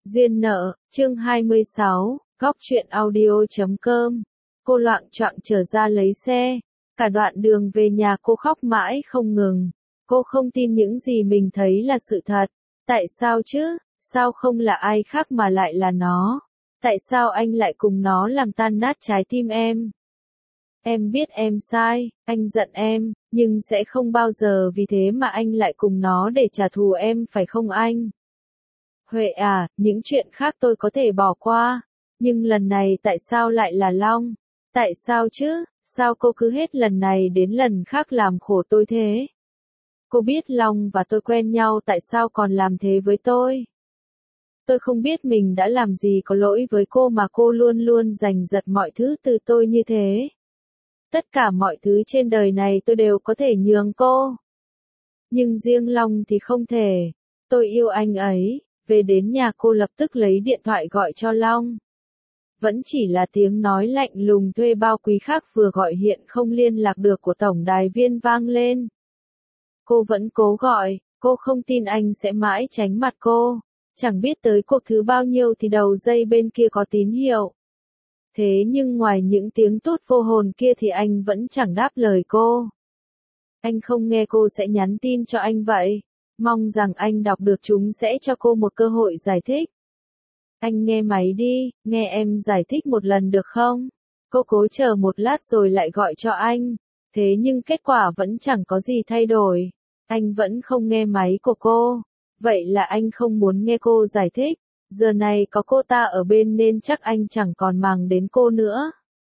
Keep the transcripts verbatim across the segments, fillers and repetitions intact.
Duyên nợ, chương hai mươi sáu, góc truyện audio.com. Cô loạng choạng trở ra lấy xe. Cả đoạn đường về nhà cô khóc mãi không ngừng. Cô không tin những gì mình thấy là sự thật. Tại sao chứ? Sao không là ai khác mà lại là nó? Tại sao anh lại cùng nó làm tan nát trái tim em? Em biết em sai, anh giận em, nhưng sẽ không bao giờ vì thế mà anh lại cùng nó để trả thù em phải không anh? Huệ à, những chuyện khác tôi có thể bỏ qua. Nhưng lần này tại sao lại là Long? Tại sao chứ? Sao cô cứ hết lần này đến lần khác làm khổ tôi thế? Cô biết Long và tôi quen nhau, tại sao còn làm thế với tôi? Tôi không biết mình đã làm gì có lỗi với cô mà cô luôn luôn giành giật mọi thứ từ tôi như thế. Tất cả mọi thứ trên đời này tôi đều có thể nhường cô. Nhưng riêng Long thì không thể. Tôi yêu anh ấy. Về đến nhà cô lập tức lấy điện thoại gọi cho Long. Vẫn chỉ là tiếng nói lạnh lùng thuê bao quý khác vừa gọi hiện không liên lạc được của tổng đài viên vang lên. Cô vẫn cố gọi, cô không tin anh sẽ mãi tránh mặt cô. Chẳng biết tới cuộc thứ bao nhiêu thì đầu dây bên kia có tín hiệu. Thế nhưng ngoài những tiếng tút vô hồn kia thì anh vẫn chẳng đáp lời cô. Anh không nghe cô sẽ nhắn tin cho anh vậy. Mong rằng anh đọc được chúng sẽ cho cô một cơ hội giải thích. Anh nghe máy đi, nghe em giải thích một lần được không? Cô cố chờ một lát rồi lại gọi cho anh. Thế nhưng kết quả vẫn chẳng có gì thay đổi. Anh vẫn không nghe máy của cô. Vậy là anh không muốn nghe cô giải thích. Giờ này có cô ta ở bên nên chắc anh chẳng còn màng đến cô nữa.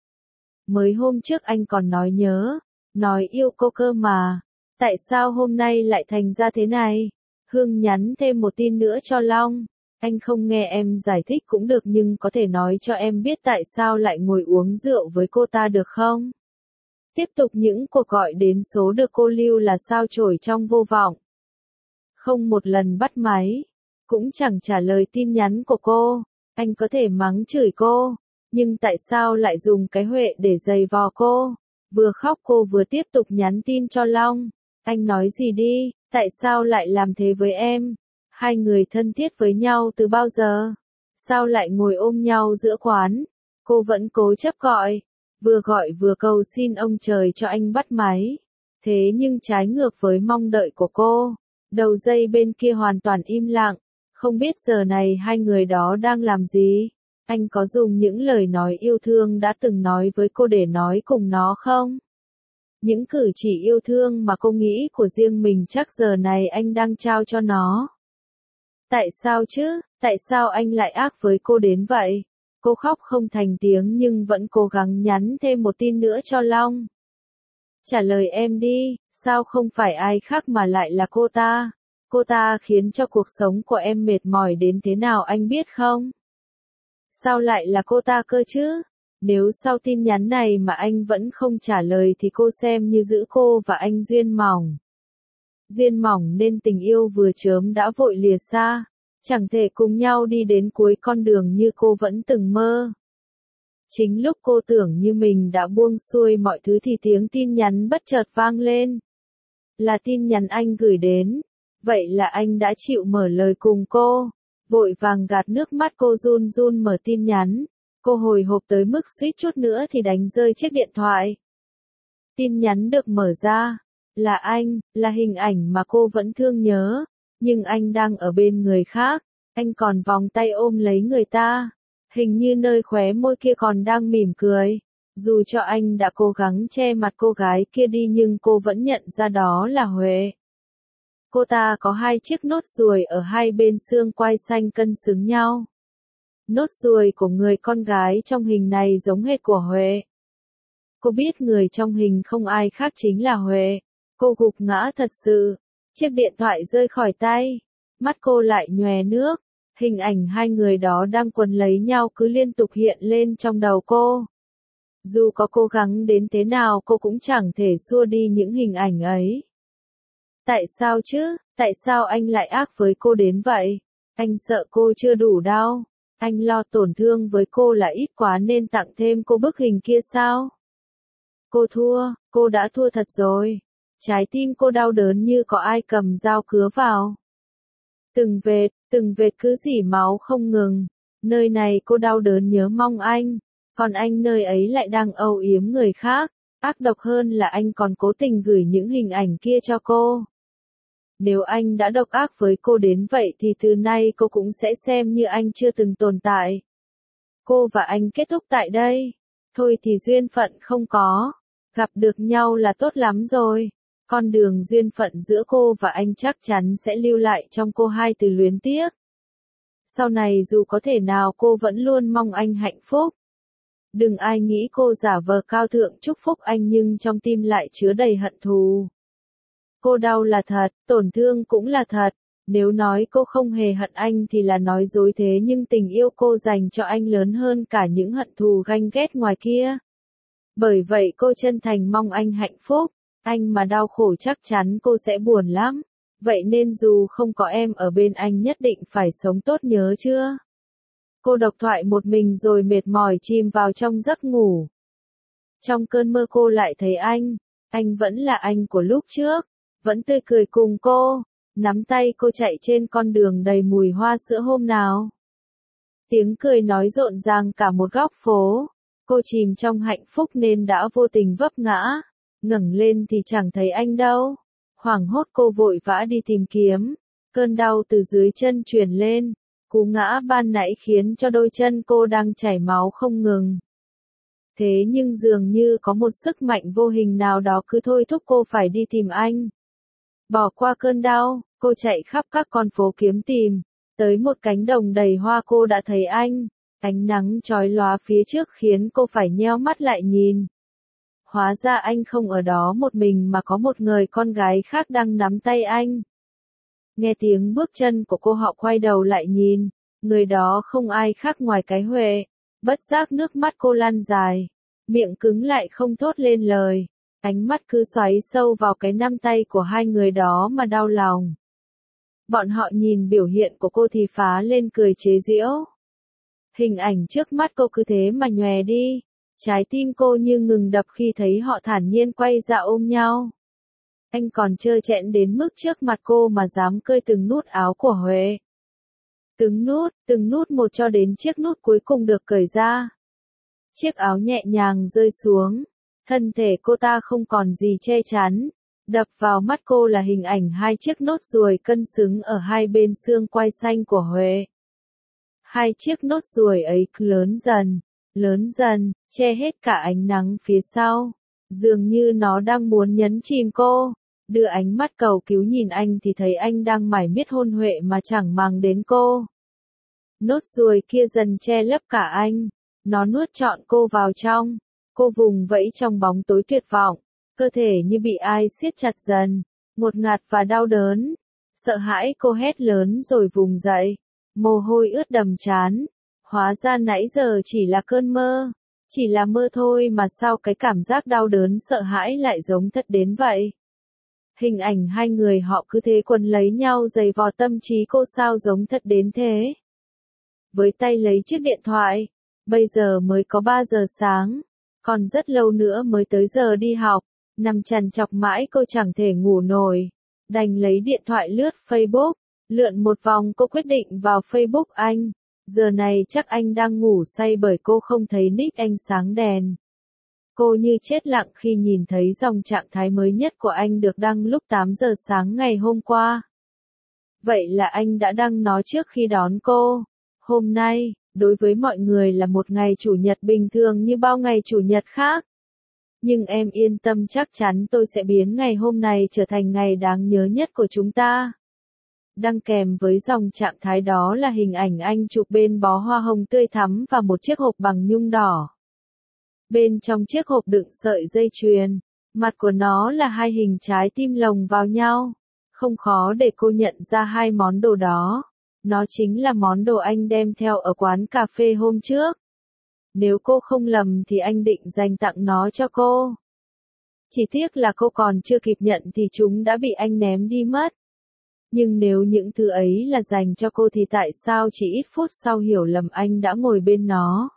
Mới hôm trước anh còn nói nhớ, nói yêu cô cơ mà. Tại sao hôm nay lại thành ra thế này? Hương nhắn thêm một tin nữa cho Long. Anh không nghe em giải thích cũng được nhưng có thể nói cho em biết tại sao lại ngồi uống rượu với cô ta được không? Tiếp tục những cuộc gọi đến số được cô lưu là sao chổi trong vô vọng. Không một lần bắt máy. Cũng chẳng trả lời tin nhắn của cô. Anh có thể mắng chửi cô. Nhưng tại sao lại dùng cái Huệ để giày vò cô? Vừa khóc cô vừa tiếp tục nhắn tin cho Long. Anh nói gì đi, tại sao lại làm thế với em? Hai người thân thiết với nhau từ bao giờ? Sao lại ngồi ôm nhau giữa quán? Cô vẫn cố chấp gọi. Vừa gọi vừa cầu xin ông trời cho anh bắt máy. Thế nhưng trái ngược với mong đợi của cô. Đầu dây bên kia hoàn toàn im lặng. Không biết giờ này hai người đó đang làm gì? Anh có dùng những lời nói yêu thương đã từng nói với cô để nói cùng nó không? Những cử chỉ yêu thương mà cô nghĩ của riêng mình chắc giờ này anh đang trao cho nó. Tại sao chứ? Tại sao anh lại ác với cô đến vậy? Cô khóc không thành tiếng nhưng vẫn cố gắng nhắn thêm một tin nữa cho Long. Trả lời em đi, sao không phải ai khác mà lại là cô ta? Cô ta khiến cho cuộc sống của em mệt mỏi đến thế nào anh biết không? Sao lại là cô ta cơ chứ? Nếu sau tin nhắn này mà anh vẫn không trả lời thì cô xem như giữ cô và anh duyên mỏng. Duyên mỏng nên tình yêu vừa chớm đã vội lìa xa. Chẳng thể cùng nhau đi đến cuối con đường như cô vẫn từng mơ. Chính lúc cô tưởng như mình đã buông xuôi mọi thứ thì tiếng tin nhắn bất chợt vang lên. Là tin nhắn anh gửi đến. Vậy là anh đã chịu mở lời cùng cô. Vội vàng gạt nước mắt cô run run mở tin nhắn. Cô hồi hộp tới mức suýt chút nữa thì đánh rơi chiếc điện thoại. Tin nhắn được mở ra. Là anh, là hình ảnh mà cô vẫn thương nhớ. Nhưng anh đang ở bên người khác. Anh còn vòng tay ôm lấy người ta. Hình như nơi khóe môi kia còn đang mỉm cười. Dù cho anh đã cố gắng che mặt cô gái kia đi nhưng cô vẫn nhận ra đó là Huệ. Cô ta có hai chiếc nốt ruồi ở hai bên xương quai xanh cân xứng nhau. Nốt ruồi của người con gái trong hình này giống hệt của Huệ. Cô biết người trong hình không ai khác chính là Huệ. Cô gục ngã thật sự. Chiếc điện thoại rơi khỏi tay. Mắt cô lại nhòe nước. Hình ảnh hai người đó đang quấn lấy nhau cứ liên tục hiện lên trong đầu cô. Dù có cố gắng đến thế nào cô cũng chẳng thể xua đi những hình ảnh ấy. Tại sao chứ? Tại sao anh lại ác với cô đến vậy? Anh sợ cô chưa đủ đau. Anh lo tổn thương với cô là ít quá nên tặng thêm cô bức hình kia sao? Cô thua, cô đã thua thật rồi. Trái tim cô đau đớn như có ai cầm dao cứa vào. Từng vệt, từng vệt cứ rỉ máu không ngừng. Nơi này cô đau đớn nhớ mong anh, còn anh nơi ấy lại đang âu yếm người khác. Ác độc hơn là anh còn cố tình gửi những hình ảnh kia cho cô. Nếu anh đã độc ác với cô đến vậy thì từ nay cô cũng sẽ xem như anh chưa từng tồn tại. Cô và anh kết thúc tại đây. Thôi thì duyên phận không có. Gặp được nhau là tốt lắm rồi. Con đường duyên phận giữa cô và anh chắc chắn sẽ lưu lại trong cô hai từ luyến tiếc. Sau này dù có thể nào cô vẫn luôn mong anh hạnh phúc. Đừng ai nghĩ cô giả vờ cao thượng chúc phúc anh nhưng trong tim lại chứa đầy hận thù. Cô đau là thật, tổn thương cũng là thật. Nếu nói cô không hề hận anh thì là nói dối thế nhưng tình yêu cô dành cho anh lớn hơn cả những hận thù ganh ghét ngoài kia. Bởi vậy cô chân thành mong anh hạnh phúc. Anh mà đau khổ chắc chắn cô sẽ buồn lắm. Vậy nên dù không có em ở bên anh nhất định phải sống tốt nhớ chưa? Cô độc thoại một mình rồi mệt mỏi chìm vào trong giấc ngủ. Trong cơn mơ cô lại thấy anh. Anh vẫn là anh của lúc trước. Vẫn tươi cười cùng cô. Nắm tay cô chạy trên con đường đầy mùi hoa sữa hôm nào. Tiếng cười nói rộn ràng cả một góc phố. Cô chìm trong hạnh phúc nên đã vô tình vấp ngã. Ngẩng lên thì chẳng thấy anh đâu. Hoảng hốt cô vội vã đi tìm kiếm. Cơn đau từ dưới chân truyền lên. Cú ngã ban nãy khiến cho đôi chân cô đang chảy máu không ngừng. Thế nhưng dường như có một sức mạnh vô hình nào đó cứ thôi thúc cô phải đi tìm anh. Bỏ qua cơn đau, cô chạy khắp các con phố kiếm tìm. Tới một cánh đồng đầy hoa cô đã thấy anh. Ánh nắng chói lóa phía trước khiến cô phải nheo mắt lại nhìn. Hóa ra anh không ở đó một mình mà có một người con gái khác đang nắm tay anh. Nghe tiếng bước chân của cô họ quay đầu lại nhìn. Người đó không ai khác ngoài cái Huệ. Bất giác nước mắt cô lăn dài. Miệng cứng lại không thốt lên lời. Ánh mắt cứ xoáy sâu vào cái nắm tay của hai người đó mà đau lòng. Bọn họ nhìn biểu hiện của cô thì phá lên cười chế giễu. Hình ảnh trước mắt cô cứ thế mà nhòe đi. Trái tim cô như ngừng đập khi thấy họ thản nhiên quay ra ôm nhau. Anh còn trơ trẽn đến mức trước mặt cô mà dám cơi từng nút áo của Huệ. Từng nút, từng nút một cho đến chiếc nút cuối cùng được cởi ra. Chiếc áo nhẹ nhàng rơi xuống. Thân thể cô ta không còn gì che chắn. Đập vào mắt cô là hình ảnh hai chiếc nốt ruồi cân xứng ở hai bên xương quai xanh của Huệ. Hai chiếc nốt ruồi ấy cứ lớn dần, lớn dần, che hết cả ánh nắng phía sau. Dường như nó đang muốn nhấn chìm cô. Đưa ánh mắt cầu cứu nhìn anh thì thấy anh đang mải miết hôn Huệ mà chẳng màng đến cô. Nốt ruồi kia dần che lấp cả anh. Nó nuốt trọn cô vào trong. Cô vùng vẫy trong bóng tối tuyệt vọng. Cơ thể như bị ai siết chặt dần. Ngột ngạt và đau đớn. Sợ hãi cô hét lớn rồi vùng dậy. Mồ hôi ướt đầm trán. Hóa ra nãy giờ chỉ là cơn mơ. Chỉ là mơ thôi mà sao cái cảm giác đau đớn sợ hãi lại giống thật đến vậy. Hình ảnh hai người họ cứ thế quấn lấy nhau giày vò tâm trí cô sao giống thật đến thế. Với tay lấy chiếc điện thoại. Bây giờ mới có ba giờ sáng. Còn rất lâu nữa mới tới giờ đi học. Nằm trằn trọc mãi cô chẳng thể ngủ nổi. Đành lấy điện thoại lướt Facebook. Lượn một vòng cô quyết định vào Facebook anh. Giờ này chắc anh đang ngủ say bởi cô không thấy nick anh sáng đèn. Cô như chết lặng khi nhìn thấy dòng trạng thái mới nhất của anh được đăng lúc tám giờ sáng ngày hôm qua. Vậy là anh đã đăng nó trước khi đón cô. Hôm nay, đối với mọi người là một ngày chủ nhật bình thường như bao ngày chủ nhật khác. Nhưng em yên tâm chắc chắn tôi sẽ biến ngày hôm này trở thành ngày đáng nhớ nhất của chúng ta. Đăng kèm với dòng trạng thái đó là hình ảnh anh chụp bên bó hoa hồng tươi thắm và một chiếc hộp bằng nhung đỏ. Bên trong chiếc hộp đựng sợi dây chuyền, mặt của nó là hai hình trái tim lồng vào nhau. Không khó để cô nhận ra hai món đồ đó. Nó chính là món đồ anh đem theo ở quán cà phê hôm trước. Nếu cô không lầm thì anh định dành tặng nó cho cô. Chỉ tiếc là cô còn chưa kịp nhận thì chúng đã bị anh ném đi mất. Nhưng nếu những thứ ấy là dành cho cô thì tại sao chỉ ít phút sau hiểu lầm anh đã ngồi bên nó,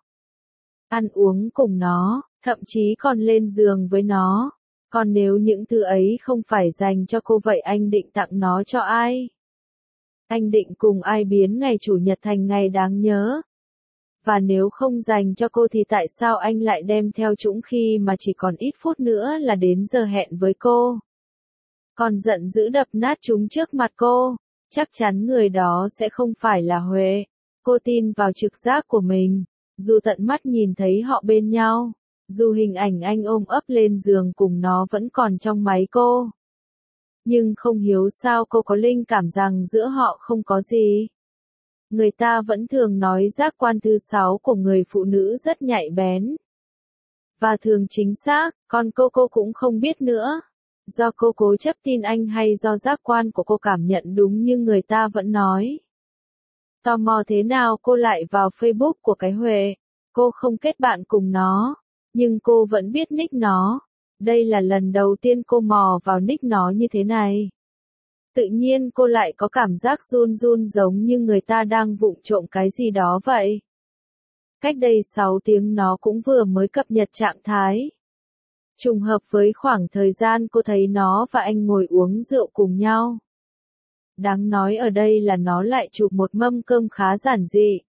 ăn uống cùng nó, thậm chí còn lên giường với nó. Còn nếu những thứ ấy không phải dành cho cô vậy anh định tặng nó cho ai? Anh định cùng ai biến ngày Chủ nhật thành ngày đáng nhớ? Và nếu không dành cho cô thì tại sao anh lại đem theo Trũng khi mà chỉ còn ít phút nữa là đến giờ hẹn với cô? Còn giận dữ đập nát chúng trước mặt cô, chắc chắn người đó sẽ không phải là Huệ. Cô tin vào trực giác của mình, dù tận mắt nhìn thấy họ bên nhau, dù hình ảnh anh ôm ấp lên giường cùng nó vẫn còn trong máy cô. Nhưng không hiểu sao cô có linh cảm rằng giữa họ không có gì. Người ta vẫn thường nói giác quan thứ sáu của người phụ nữ rất nhạy bén. Và thường chính xác, còn cô cô cũng không biết nữa. Do cô cố chấp tin anh hay do giác quan của cô cảm nhận đúng như người ta vẫn nói. Tò mò thế nào cô lại vào Facebook của cái Huệ. Cô không kết bạn cùng nó, nhưng cô vẫn biết nick nó. Đây là lần đầu tiên cô mò vào nick nó như thế này. Tự nhiên cô lại có cảm giác run run giống như người ta đang vụng trộm cái gì đó vậy. Cách đây sáu tiếng nó cũng vừa mới cập nhật trạng thái. Trùng hợp với khoảng thời gian cô thấy nó và anh ngồi uống rượu cùng nhau. Đáng nói ở đây là nó lại chụp một mâm cơm khá giản dị.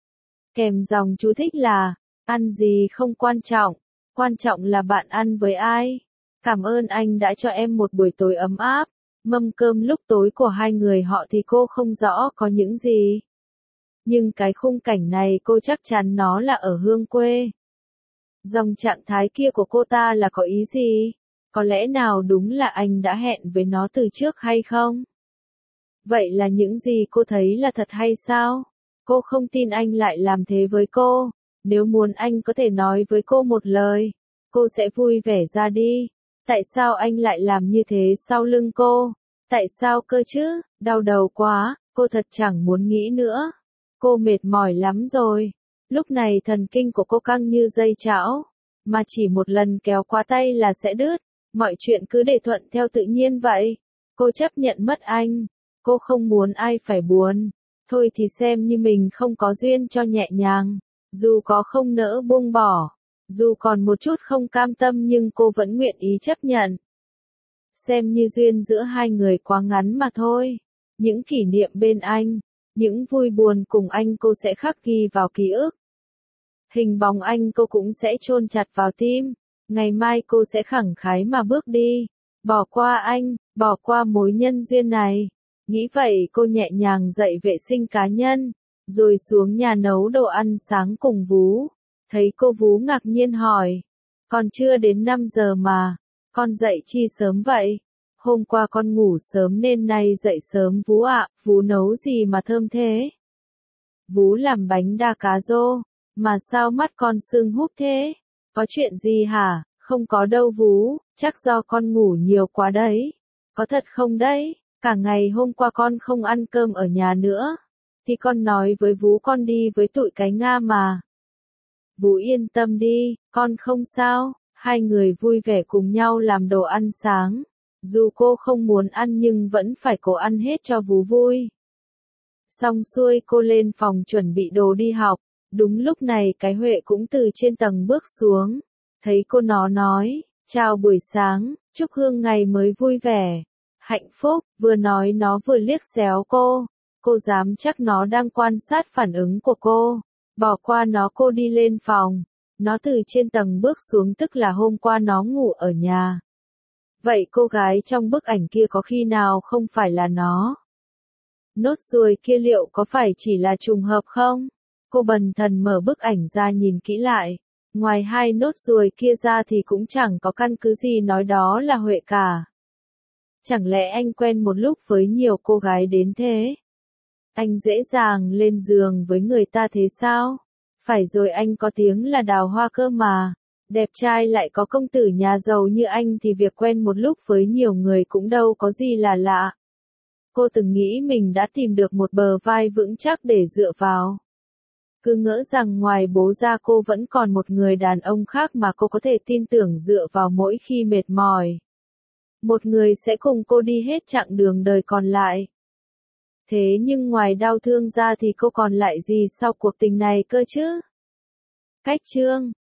Kèm dòng chú thích là, ăn gì không quan trọng, quan trọng là bạn ăn với ai. Cảm ơn anh đã cho em một buổi tối ấm áp. Mâm cơm lúc tối của hai người họ thì cô không rõ có những gì. Nhưng cái khung cảnh này cô chắc chắn nó là ở hương quê. Dòng trạng thái kia của cô ta là có ý gì? Có lẽ nào đúng là anh đã hẹn với nó từ trước hay không? Vậy là những gì cô thấy là thật hay sao? Cô không tin anh lại làm thế với cô. Nếu muốn anh có thể nói với cô một lời, cô sẽ vui vẻ ra đi. Tại sao anh lại làm như thế sau lưng cô? Tại sao cơ chứ? Đau đầu quá, cô thật chẳng muốn nghĩ nữa. Cô mệt mỏi lắm rồi. Lúc này thần kinh của cô căng như dây chảo, mà chỉ một lần kéo qua tay là sẽ đứt. Mọi chuyện cứ để thuận theo tự nhiên vậy. Cô chấp nhận mất anh. Cô không muốn ai phải buồn. Thôi thì xem như mình không có duyên cho nhẹ nhàng. Dù có không nỡ buông bỏ. Dù còn một chút không cam tâm nhưng cô vẫn nguyện ý chấp nhận. Xem như duyên giữa hai người quá ngắn mà thôi. Những kỷ niệm bên anh, những vui buồn cùng anh cô sẽ khắc ghi vào ký ức. Hình bóng anh cô cũng sẽ chôn chặt vào tim. Ngày mai cô sẽ khẳng khái mà bước đi. Bỏ qua anh, bỏ qua mối nhân duyên này. Nghĩ vậy cô nhẹ nhàng dậy vệ sinh cá nhân, rồi xuống nhà nấu đồ ăn sáng cùng Vú. Thấy cô Vú ngạc nhiên hỏi. Còn chưa đến năm giờ mà, con dậy chi sớm vậy? Hôm qua con ngủ sớm nên nay dậy sớm Vú ạ. Vú nấu gì mà thơm thế? Vú làm bánh đa cá rô. Mà sao mắt con sưng húp thế? Có chuyện gì hả? Không có đâu Vú, chắc do con ngủ nhiều quá đấy. Có thật không đấy? Cả ngày hôm qua con không ăn cơm ở nhà nữa. Thì con nói với Vú con đi với tụi cái Nga mà. Vú yên tâm đi, con không sao. Hai người vui vẻ cùng nhau làm đồ ăn sáng. Dù cô không muốn ăn nhưng vẫn phải cố ăn hết cho Vú vui. Xong xuôi cô lên phòng chuẩn bị đồ đi học. Đúng lúc này cái Huệ cũng từ trên tầng bước xuống. Thấy cô nó nói, chào buổi sáng, chúc Hương ngày mới vui vẻ, hạnh phúc, vừa nói nó vừa liếc xéo cô. Cô dám chắc nó đang quan sát phản ứng của cô. Bỏ qua nó cô đi lên phòng. Nó từ trên tầng bước xuống tức là hôm qua nó ngủ ở nhà. Vậy cô gái trong bức ảnh kia có khi nào không phải là nó? Nốt ruồi kia liệu có phải chỉ là trùng hợp không? Cô bần thần mở bức ảnh ra nhìn kỹ lại. Ngoài hai nốt ruồi kia ra thì cũng chẳng có căn cứ gì nói đó là Huệ cả. Chẳng lẽ anh quen một lúc với nhiều cô gái đến thế? Anh dễ dàng lên giường với người ta thế sao? Phải rồi anh có tiếng là đào hoa cơ mà. Đẹp trai lại có công tử nhà giàu như anh thì việc quen một lúc với nhiều người cũng đâu có gì là lạ. Cô từng nghĩ mình đã tìm được một bờ vai vững chắc để dựa vào. Cứ ngỡ rằng ngoài bố ra cô vẫn còn một người đàn ông khác mà cô có thể tin tưởng dựa vào mỗi khi mệt mỏi. Một người sẽ cùng cô đi hết chặng đường đời còn lại. Thế nhưng ngoài đau thương ra thì cô còn lại gì sau cuộc tình này cơ chứ? Cách chương